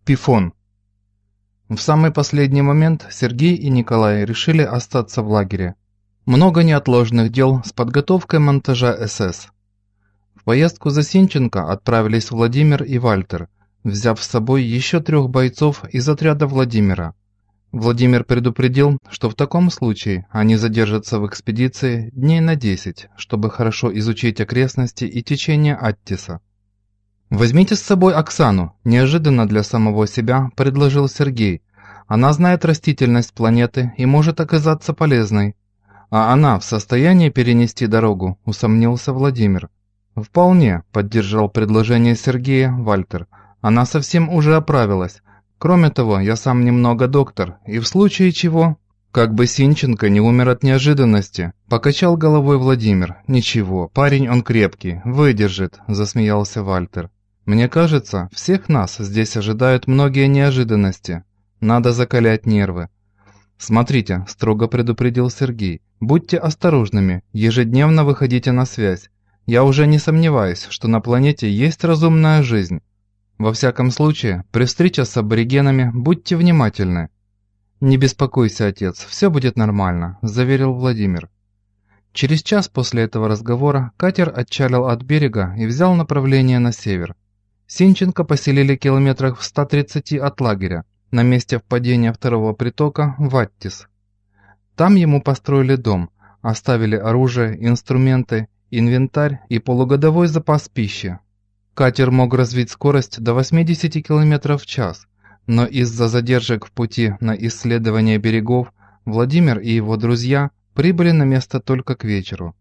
Пифон. В самый последний момент Сергей и Николай решили остаться в лагере. Много неотложных дел с подготовкой монтажа СС. В поездку за Синченко отправились Владимир и Вальтер, взяв с собой еще 3 бойцов из отряда Владимира. Владимир предупредил, что в таком случае они задержатся в экспедиции дней на 10, чтобы хорошо изучить окрестности и течение Аттиса. «Возьмите с собой Оксану», – неожиданно для самого себя предложил Сергей. «Она знает растительность планеты и может оказаться полезной». «А она в состоянии перенести дорогу?» – усомнился Владимир. «Вполне», – поддержал предложение Сергея Вальтер. «Она совсем уже оправилась. Кроме того, я сам немного доктор, и в случае чего...» «Как бы Синченко не умер от неожиданности», – покачал головой Владимир. «Ничего, парень он крепкий, выдержит», – засмеялся Вальтер. «Мне кажется, всех нас здесь ожидают многие неожиданности. Надо закалять нервы». «Смотрите», – строго предупредил Сергей, – «будьте осторожными, ежедневно выходите на связь. Я уже не сомневаюсь, что на планете есть разумная жизнь. Во всяком случае, при встрече с аборигенами будьте внимательны». «Не беспокойся, отец, все будет нормально», – заверил Владимир. Через час после этого разговора катер отчалил от берега и взял направление на север. Синченко поселили километрах в 130 от лагеря, на месте впадения второго притока в Аттис. Там ему построили дом, оставили оружие, инструменты, инвентарь и полугодовой запас пищи. Катер мог развить скорость до 80 км в час, но из-за задержек в пути на исследование берегов Владимир и его друзья прибыли на место только к вечеру.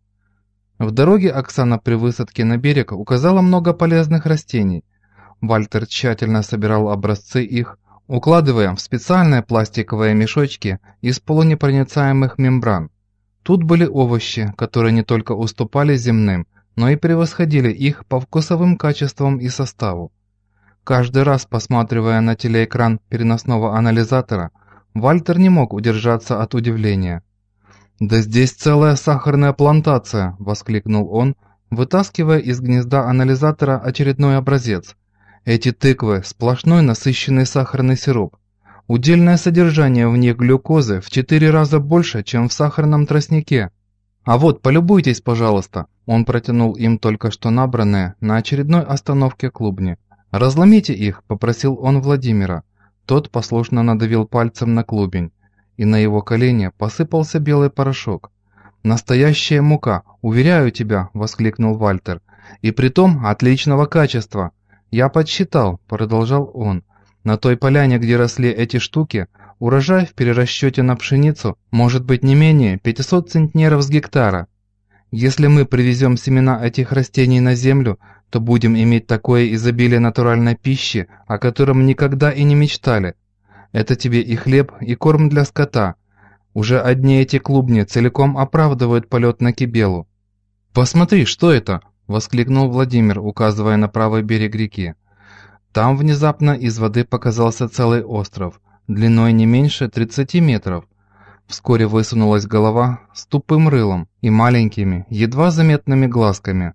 В дороге Оксана при высадке на берег указала много полезных растений. Вальтер тщательно собирал образцы их, укладывая в специальные пластиковые мешочки из полунепроницаемых мембран. Тут были овощи, которые не только уступали земным, но и превосходили их по вкусовым качествам и составу. Каждый раз, посматривая на телеэкран переносного анализатора, Вальтер не мог удержаться от удивления. «Да здесь целая сахарная плантация!» – воскликнул он, вытаскивая из гнезда анализатора очередной образец. «Эти тыквы – сплошной насыщенный сахарный сироп. Удельное содержание в них глюкозы в 4 раза больше, чем в сахарном тростнике. А вот, полюбуйтесь, пожалуйста!» Он протянул им только что набранные на очередной остановке клубни. «Разломите их», – попросил он Владимира. Тот послушно надавил пальцем на клубень, и на его колени посыпался белый порошок. «Настоящая мука, уверяю тебя», – воскликнул Вальтер. «И притом отличного качества. Я подсчитал», – продолжал он. «На той поляне, где росли эти штуки, урожай в перерасчете на пшеницу может быть не менее 500 центнеров с гектара. Если мы привезем семена этих растений на землю, то будем иметь такое изобилие натуральной пищи, о котором никогда и не мечтали. Это тебе и хлеб, и корм для скота. Уже одни эти клубни целиком оправдывают полет на Кибелу». «Посмотри, что это?» – воскликнул Владимир, указывая на правый берег реки. Там внезапно из воды показался целый остров, длиной не меньше 30 метров. Вскоре высунулась голова с тупым рылом и маленькими, едва заметными глазками.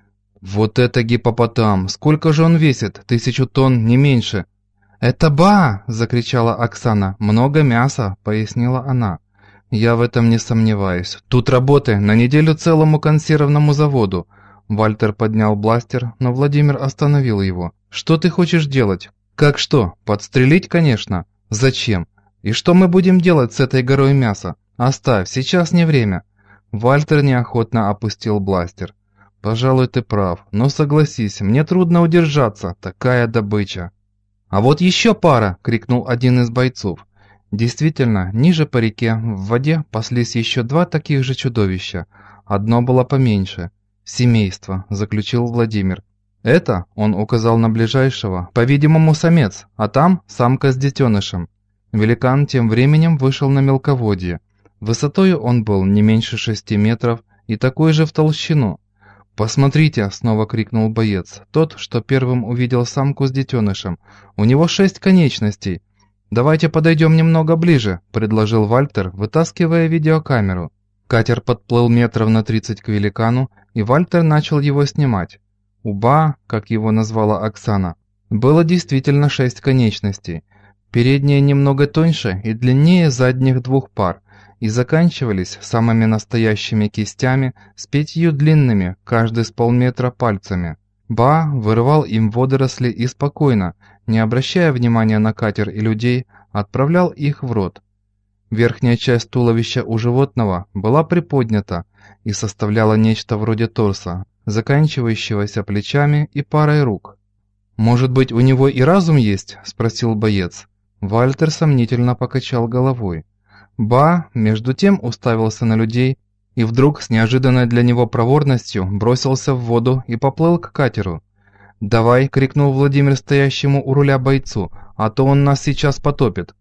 «Вот это гиппопотам! Сколько же он весит? 1000 тонн, не меньше!» «Это ба!» – закричала Оксана. «Много мяса!» – пояснила она. «Я в этом не сомневаюсь. Тут работы на неделю целому консервному заводу». Вальтер поднял бластер, но Владимир остановил его. «Что ты хочешь делать?» «Как что? Подстрелить, конечно. Зачем? И что мы будем делать с этой горой мяса? Оставь, сейчас не время». Вальтер неохотно опустил бластер. «Пожалуй, ты прав, но согласись, мне трудно удержаться, такая добыча». «А вот еще пара!» – крикнул один из бойцов. Действительно, ниже по реке, в воде, паслись еще 2 таких же чудовища. Одно было поменьше. «Семейство», – заключил Владимир. «Это», – он указал на ближайшего, – «по-видимому, самец, а там самка с детенышем». Великан тем временем вышел на мелководье. Высотою он был не меньше 6 метров и такой же в толщину. «Посмотрите!» – снова крикнул боец, тот, что первым увидел самку с детенышем. «У него 6 конечностей!» «Давайте подойдем немного ближе», – предложил Вальтер, вытаскивая видеокамеру. Катер подплыл метров на 30 к великану, и Вальтер начал его снимать. Уба, как его назвала Оксана. Было действительно 6 конечностей. Передние немного тоньше и длиннее задних 2 пар, и заканчивались самыми настоящими кистями с 5 длинными, каждый с полметра, пальцами. Ба вырывал им водоросли и спокойно, не обращая внимания на катер и людей, отправлял их в рот. Верхняя часть туловища у животного была приподнята и составляла нечто вроде торса, заканчивающегося плечами и парой рук. «Может быть, у него и разум есть?» – спросил боец. Вальтер сомнительно покачал головой. Ба, между тем, уставился на людей и вдруг с неожиданной для него проворностью бросился в воду и поплыл к катеру. «Давай!» – крикнул Владимир стоящему у руля бойцу, «а то он нас сейчас потопит!»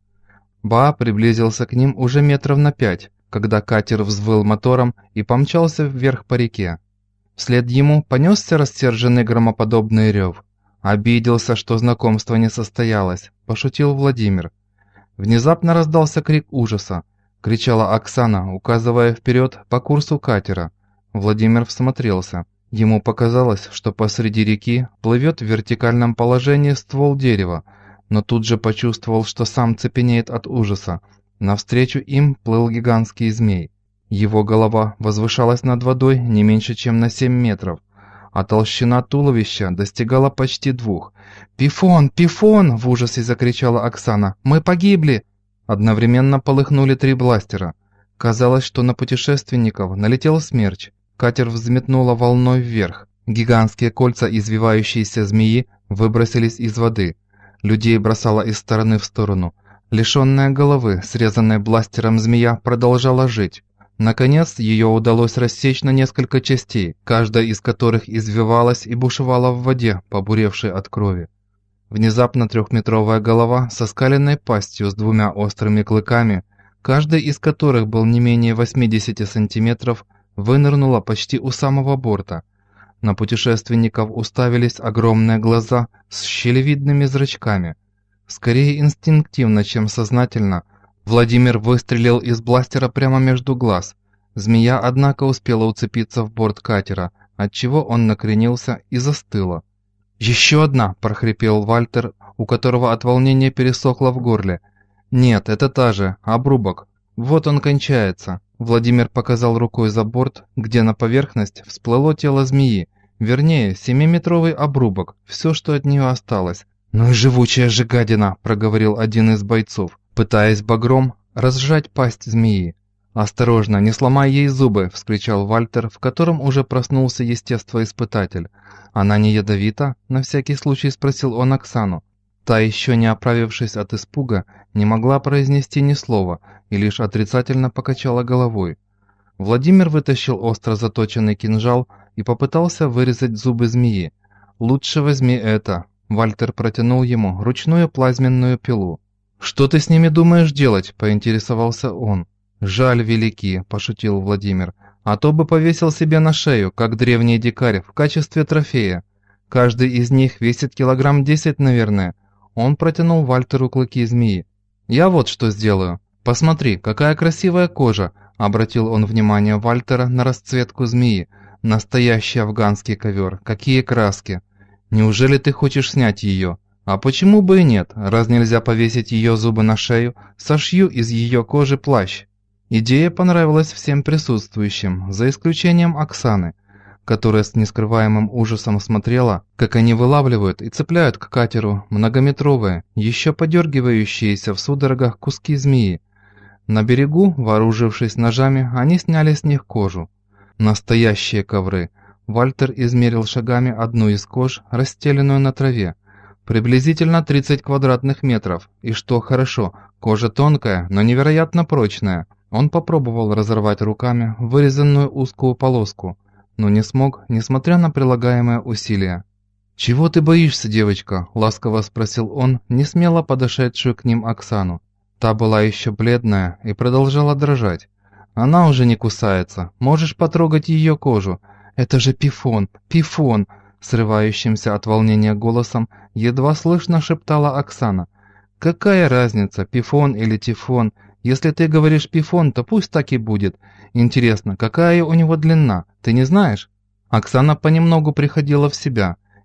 Ба приблизился к ним уже метров на 5, когда катер взвыл мотором и помчался вверх по реке. Вслед ему понесся рассерженный громоподобный рев. «Обиделся, что знакомство не состоялось», – пошутил Владимир. Внезапно раздался крик ужаса. Кричала Оксана, указывая вперед по курсу катера. Владимир всмотрелся. Ему показалось, что посреди реки плывет в вертикальном положении ствол дерева, но тут же почувствовал, что сам цепенеет от ужаса. Навстречу им плыл гигантский змей. Его голова возвышалась над водой не меньше, чем на 7 метров, а толщина туловища достигала почти 2. «Пифон! Пифон!» – в ужасе закричала Оксана. «Мы погибли!» Одновременно полыхнули 3 бластера. Казалось, что на путешественников налетел смерч. Катер взметнуло волной вверх. Гигантские кольца извивающейся змеи выбросились из воды. Людей бросало из стороны в сторону. Лишенная головы, срезанная бластером змея, продолжала жить. Наконец, ее удалось рассечь на несколько частей, каждая из которых извивалась и бушевала в воде, побуревшей от крови. Внезапно 3-метровая голова со скаленной пастью с 2 острыми клыками, каждый из которых был не менее 80 сантиметров, вынырнула почти у самого борта. На путешественников уставились огромные глаза с щелевидными зрачками. Скорее инстинктивно, чем сознательно, Владимир выстрелил из бластера прямо между глаз. Змея, однако, успела уцепиться в борт катера, отчего он накренился и застыла. «Еще одна!» – прохрипел Вальтер, у которого от волнения пересохло в горле. «Нет, это та же, обрубок. Вот он кончается». Владимир показал рукой за борт, где на поверхность всплыло тело змеи, вернее, 7-метровый обрубок, все, что от нее осталось. «Ну и живучая же гадина!» – проговорил один из бойцов, пытаясь багром разжать пасть змеи. «Осторожно, не сломай ей зубы!» – вскричал Вальтер, в котором уже проснулся естествоиспытатель. «Она не ядовита?» – на всякий случай спросил он Оксану. Та, еще не оправившись от испуга, не могла произнести ни слова и лишь отрицательно покачала головой. Владимир вытащил остро заточенный кинжал и попытался вырезать зубы змеи. «Лучше возьми это!» – Вальтер протянул ему ручную плазменную пилу. «Что ты с ними думаешь делать?» – поинтересовался он. «Жаль велики», – пошутил Владимир. «А то бы повесил себе на шею, как древний дикарь, в качестве трофея. Каждый из них весит килограмм 10, наверное». Он протянул Вальтеру клыки змеи. «Я вот что сделаю. Посмотри, какая красивая кожа!» – обратил он внимание Вальтера на расцветку змеи. «Настоящий афганский ковер. Какие краски! Неужели ты хочешь снять ее? А почему бы и нет? Раз нельзя повесить ее зубы на шею, сошью из ее кожи плащ». Идея понравилась всем присутствующим, за исключением Оксаны, которая с нескрываемым ужасом смотрела, как они вылавливают и цепляют к катеру многометровые, еще подергивающиеся в судорогах куски змеи. На берегу, вооружившись ножами, они сняли с них кожу. Настоящие ковры. Вальтер измерил шагами одну из кож, расстеленную на траве. Приблизительно 30 квадратных метров, и что хорошо, кожа тонкая, но невероятно прочная. Он попробовал разорвать руками вырезанную узкую полоску, но не смог, несмотря на прилагаемые усилия. «Чего ты боишься, девочка?» – ласково спросил он, несмело подошедшую к ним Оксану. Та была еще бледная и продолжала дрожать. «Она уже не кусается, можешь потрогать ее кожу. Это же Пифон, Пифон!» – срывающимся от волнения голосом едва слышно шептала Оксана. «Какая разница, Пифон или Тифон? Если ты говоришь Пифон, то пусть так и будет. Интересно, какая у него длина, ты не знаешь?» Оксана понемногу приходила в себя.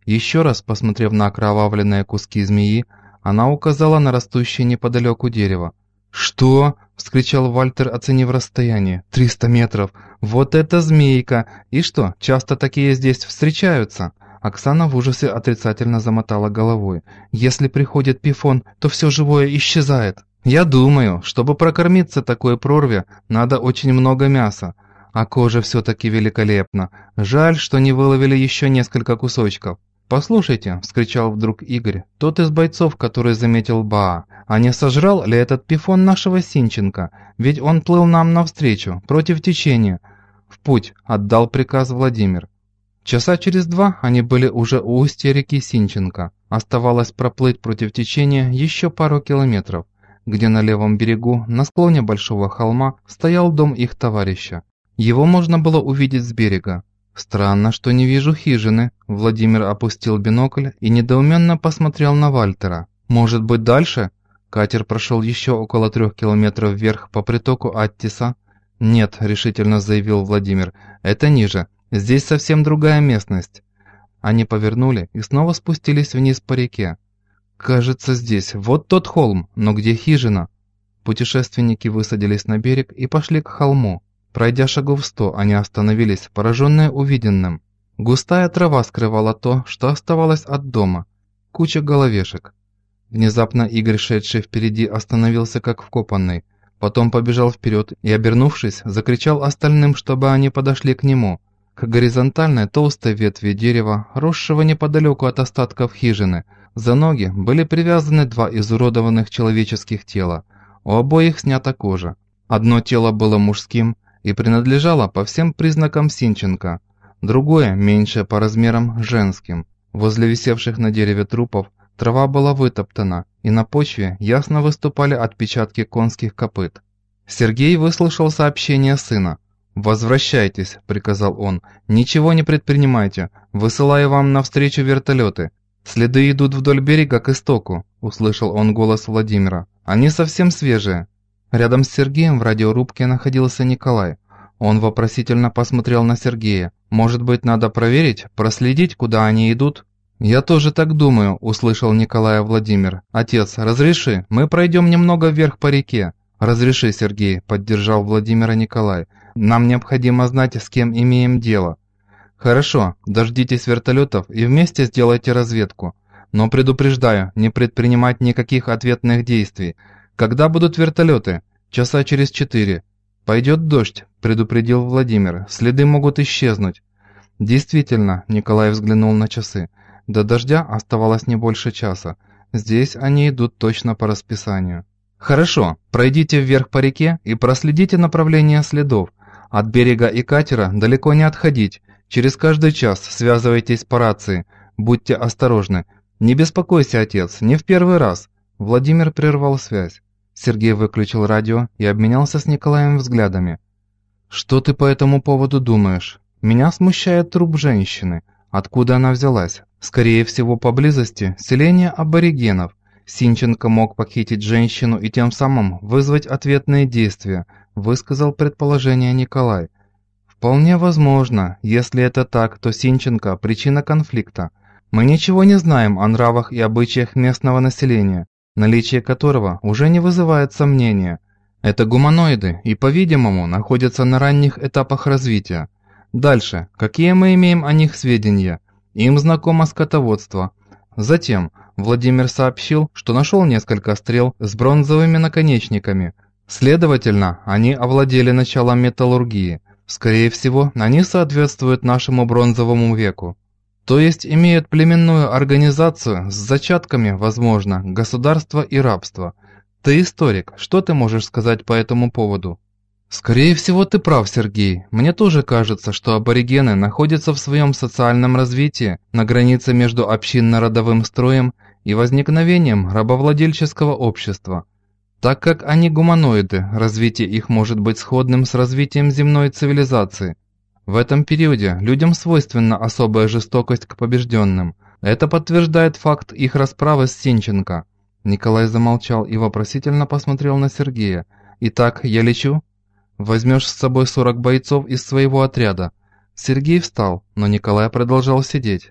Еще раз посмотрев на окровавленные куски змеи, она указала на растущее неподалеку дерево. «Что?» – вскричал Вальтер, оценив расстояние. 300 метров! Вот это змейка! И что, часто такие здесь встречаются?» Оксана в ужасе отрицательно замотала головой. «Если приходит пифон, то все живое исчезает. Я думаю, чтобы прокормиться такой прорве, надо очень много мяса. А кожа все-таки великолепна. Жаль, что не выловили еще несколько кусочков». «Послушайте», – вскричал вдруг Игорь, тот из бойцов, который заметил Баа, «а не сожрал ли этот пифон нашего Синченко? Ведь он плыл нам навстречу, против течения». «В путь», – отдал приказ Владимир. Часа через 2 они были уже у устья реки Синченко. Оставалось проплыть против течения еще пару километров, где на левом берегу, на склоне большого холма, стоял дом их товарища. Его можно было увидеть с берега. «Странно, что не вижу хижины», – Владимир опустил бинокль и недоуменно посмотрел на Вальтера. «Может быть, дальше?» Катер прошел еще около 3 километров вверх по притоку Аттиса. «Нет», – решительно заявил Владимир, – «это ниже. Здесь совсем другая местность». Они повернули и снова спустились вниз по реке. «Кажется, здесь. Вот тот холм. Но где хижина?» Путешественники высадились на берег и пошли к холму. Пройдя шагов 100, они остановились, пораженные увиденным. Густая трава скрывала то, что оставалось от дома. Куча головешек. Внезапно Игорь, шедший впереди, остановился как вкопанный. Потом побежал вперед и, обернувшись, закричал остальным, чтобы они подошли к нему. К горизонтальной толстой ветви дерева, росшего неподалеку от остатков хижины, за ноги были привязаны 2 изуродованных человеческих тела. У обоих снята кожа. Одно тело было мужским и принадлежало по всем признакам Синченко, другое, меньшее по размерам, женским. Возле висевших на дереве трупов трава была вытоптана, и на почве ясно выступали отпечатки конских копыт. Сергей выслушал сообщение сына. «Возвращайтесь», — приказал он, — «ничего не предпринимайте, высылаю вам навстречу вертолеты. Следы идут вдоль берега к истоку», — услышал он голос Владимира. «Они совсем свежие». Рядом с Сергеем в радиорубке находился Николай. Он вопросительно посмотрел на Сергея. «Может быть, надо проверить, проследить, куда они идут?» «Я тоже так думаю», — услышал Николай Владимир. «Отец, разреши, мы пройдем немного вверх по реке». «Разреши, Сергей», — поддержал Владимира Николай. «Нам необходимо знать, с кем имеем дело». «Хорошо, дождитесь вертолетов и вместе сделайте разведку. Но предупреждаю, не предпринимать никаких ответных действий. Когда будут вертолеты? Часа через 4. Пойдет дождь», — предупредил Владимир. «Следы могут исчезнуть». Действительно, Николай взглянул на часы. До дождя оставалось не больше часа. Здесь они идут точно по расписанию. «Хорошо, пройдите вверх по реке и проследите направление следов. От берега и катера далеко не отходить. Через каждый час связывайтесь по рации. Будьте осторожны. Не беспокойся, отец, не в первый раз». Владимир прервал связь. Сергей выключил радио и обменялся с Николаем взглядами. «Что ты по этому поводу думаешь? Меня смущает труп женщины. Откуда она взялась? Скорее всего, поблизости селение аборигенов. Синченко мог похитить женщину и тем самым вызвать ответные действия», высказал предположение Николай. «Вполне возможно. Если это так, то Синченко – причина конфликта. Мы ничего не знаем о нравах и обычаях местного населения, наличие которого уже не вызывает сомнения. Это гуманоиды и, по-видимому, находятся на ранних этапах развития. Дальше, какие мы имеем о них сведения? Им знакомо скотоводство. Затем Владимир сообщил, что нашел несколько стрел с бронзовыми наконечниками. Следовательно, они овладели началом металлургии. Скорее всего, они соответствуют нашему бронзовому веку. То есть имеют племенную организацию с зачатками, возможно, государства и рабства. Ты историк, что ты можешь сказать по этому поводу? Скорее всего, ты прав, Сергей. Мне тоже кажется, что аборигены находятся в своем социальном развитии на границе между общинно-родовым строем и возникновением рабовладельческого общества. Так как они гуманоиды, развитие их может быть сходным с развитием земной цивилизации. В этом периоде людям свойственна особая жестокость к побежденным. Это подтверждает факт их расправы с Синченко. Николай замолчал и вопросительно посмотрел на Сергея. «Итак, я лечу? Возьмешь с собой 40 бойцов из своего отряда». Сергей встал, но Николай продолжал сидеть.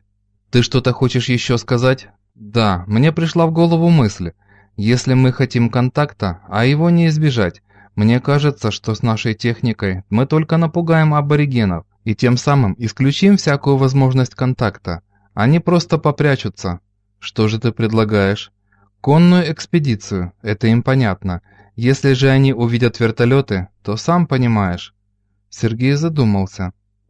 Ты что-то хочешь еще сказать? Да, мне пришла в голову мысль. Если мы хотим контакта, а его не избежать, мне кажется, что с нашей техникой мы только напугаем аборигенов и тем самым исключим всякую возможность контакта. Они просто попрячутся. Что же ты предлагаешь? Конную экспедицию, это им понятно. Если же они увидят вертолеты, то сам понимаешь. Сергей задумался.